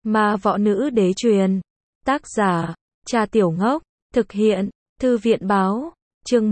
Ma võ nữ đế truyền. Tác giả, Cha Tiểu Ngốc. Thực hiện, Thư viện báo. Chương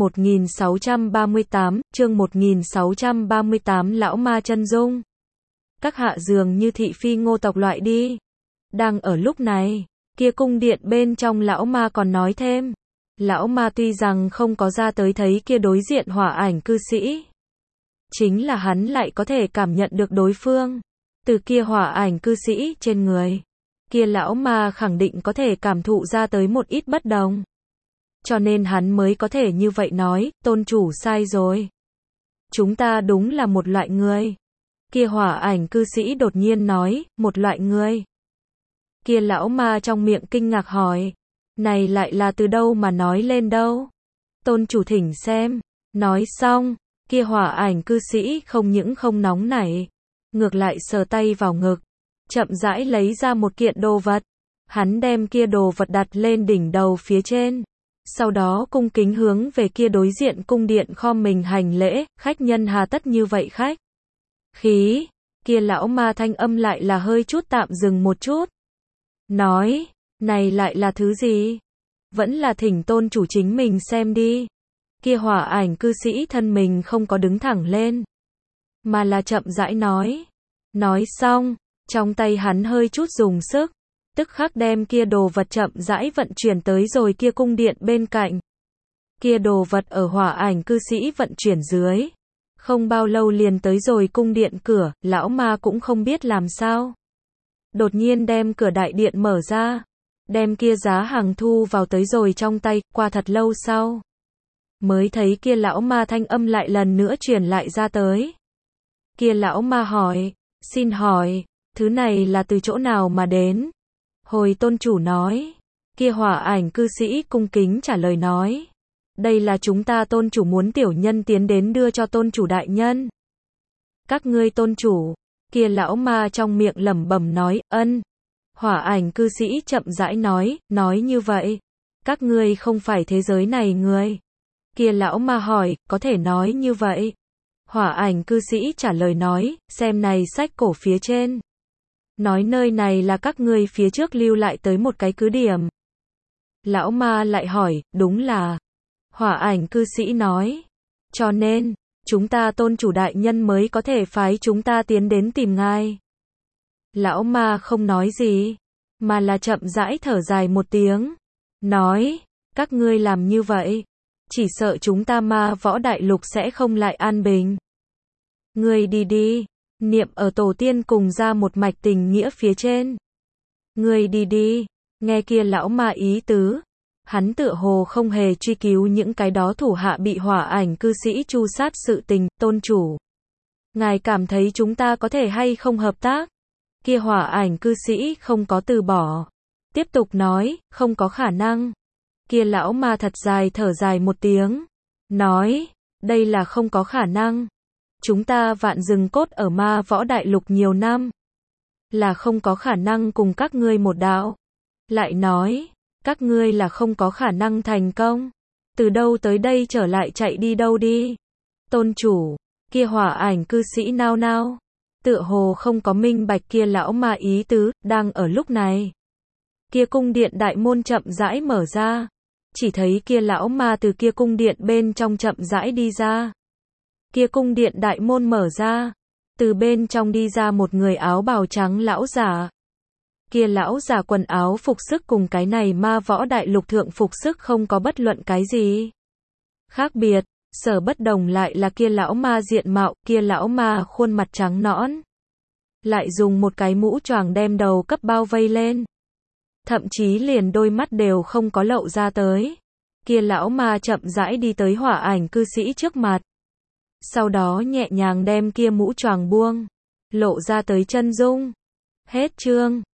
1638, Lão Ma chân dung. Các hạ dường như thị phi Ngô tộc loại đi. Đang ở lúc này, kia cung điện bên trong lão ma còn nói thêm. Lão ma tuy rằng không có ra tới thấy kia đối diện hỏa ảnh cư sĩ. Chính là hắn lại có thể cảm nhận được đối phương. Từ kia hỏa ảnh cư sĩ trên người. Kia lão ma khẳng định có thể cảm thụ ra tới một ít bất đồng. Cho nên hắn mới có thể như vậy nói, tôn chủ sai rồi. Chúng ta đúng là một loại người. Kia hỏa ảnh cư sĩ đột nhiên nói, một loại người. Kia lão ma trong miệng kinh ngạc hỏi. Này lại là từ đâu mà nói lên đâu? Tôn chủ thỉnh xem. Nói xong, kia hỏa ảnh cư sĩ không những không nóng nảy. Ngược lại sờ tay vào ngực. Chậm rãi lấy ra một kiện đồ vật. Hắn đem kia đồ vật đặt lên đỉnh đầu phía trên. Sau đó cung kính hướng về kia đối diện cung điện khom mình hành lễ, khách nhân hà tất như vậy khách. Khí, kia lão ma thanh âm lại là hơi chút tạm dừng một chút. Nói, này lại là thứ gì? Vẫn là thỉnh tôn chủ chính mình xem đi. Kia hỏa ảnh cư sĩ thân mình không có đứng thẳng lên. Mà là chậm rãi nói. Nói xong, trong tay hắn hơi chút dùng sức. Tức khắc đem kia đồ vật chậm rãi vận chuyển tới rồi kia cung điện bên cạnh. Kia đồ vật ở hỏa ảnh cư sĩ vận chuyển dưới. Không bao lâu liền tới rồi cung điện cửa, lão ma cũng không biết làm sao. Đột nhiên đem cửa đại điện mở ra. Đem kia giá hàng thu vào tới rồi trong tay, qua thật lâu sau. Mới thấy kia lão ma thanh âm lại lần nữa truyền lại ra tới. Kia lão ma hỏi, xin hỏi, thứ này là từ chỗ nào mà đến? Hồi tôn chủ nói. Kia hỏa ảnh cư sĩ cung kính trả lời nói. Đây là chúng ta tôn chủ muốn tiểu nhân tiến đến đưa cho tôn chủ đại nhân. Các ngươi tôn chủ. Kia lão ma trong miệng lẩm bẩm nói, ân. Hỏa ảnh cư sĩ chậm rãi nói như vậy. Các ngươi không phải thế giới này người. Kia lão ma hỏi, có thể nói như vậy. Hỏa ảnh cư sĩ trả lời nói, xem này sách cổ phía trên. Nói nơi này là các ngươi phía trước lưu lại tới một cái cứ điểm. Lão ma lại hỏi, đúng là. Hỏa ảnh cư sĩ nói. Cho nên, chúng ta tôn chủ đại nhân mới có thể phái chúng ta tiến đến tìm ngài. Lão ma không nói gì, mà là chậm rãi thở dài một tiếng. Nói, các ngươi làm như vậy, chỉ sợ chúng ta ma võ đại lục sẽ không lại an bình. Ngươi đi đi, niệm ở tổ tiên cùng ra một mạch tình nghĩa phía trên. Ngươi đi đi, nghe kia lão ma ý tứ. Hắn tựa hồ không hề truy cứu những cái đó thủ hạ bị hỏa ảnh cư sĩ tru sát sự tình, tôn chủ. Ngài cảm thấy chúng ta có thể hay không hợp tác? Kia hỏa ảnh cư sĩ không có từ bỏ. Tiếp tục nói, không có khả năng. Kia lão ma thật dài thở dài một tiếng. Nói, đây là không có khả năng. Chúng ta vạn rừng cốt ở ma võ đại lục nhiều năm. Là không có khả năng cùng các ngươi một đạo. Lại nói, các ngươi là không có khả năng thành công. Từ đâu tới đây trở lại chạy đi đâu đi. Tôn chủ, kia hỏa ảnh cư sĩ nao nao. Tựa hồ không có minh bạch kia lão ma ý tứ, đang ở lúc này. Kia cung điện đại môn chậm rãi mở ra. Chỉ thấy kia lão ma từ kia cung điện bên trong chậm rãi đi ra. Kia cung điện đại môn mở ra. Từ bên trong đi ra một người áo bào trắng lão giả. Kia lão giả quần áo phục sức cùng cái này ma võ đại lục thượng phục sức không có bất luận cái gì khác biệt, sở bất đồng lại là kia lão ma diện mạo, kia lão ma khuôn mặt trắng nõn. Lại dùng một cái mũ choàng đem đầu cấp bao vây lên. Thậm chí liền đôi mắt đều không có lộ ra tới. Kia lão ma chậm rãi đi tới hỏa ảnh cư sĩ trước mặt. Sau đó nhẹ nhàng đem kia mũ choàng buông. Lộ ra tới chân dung. Hết chương.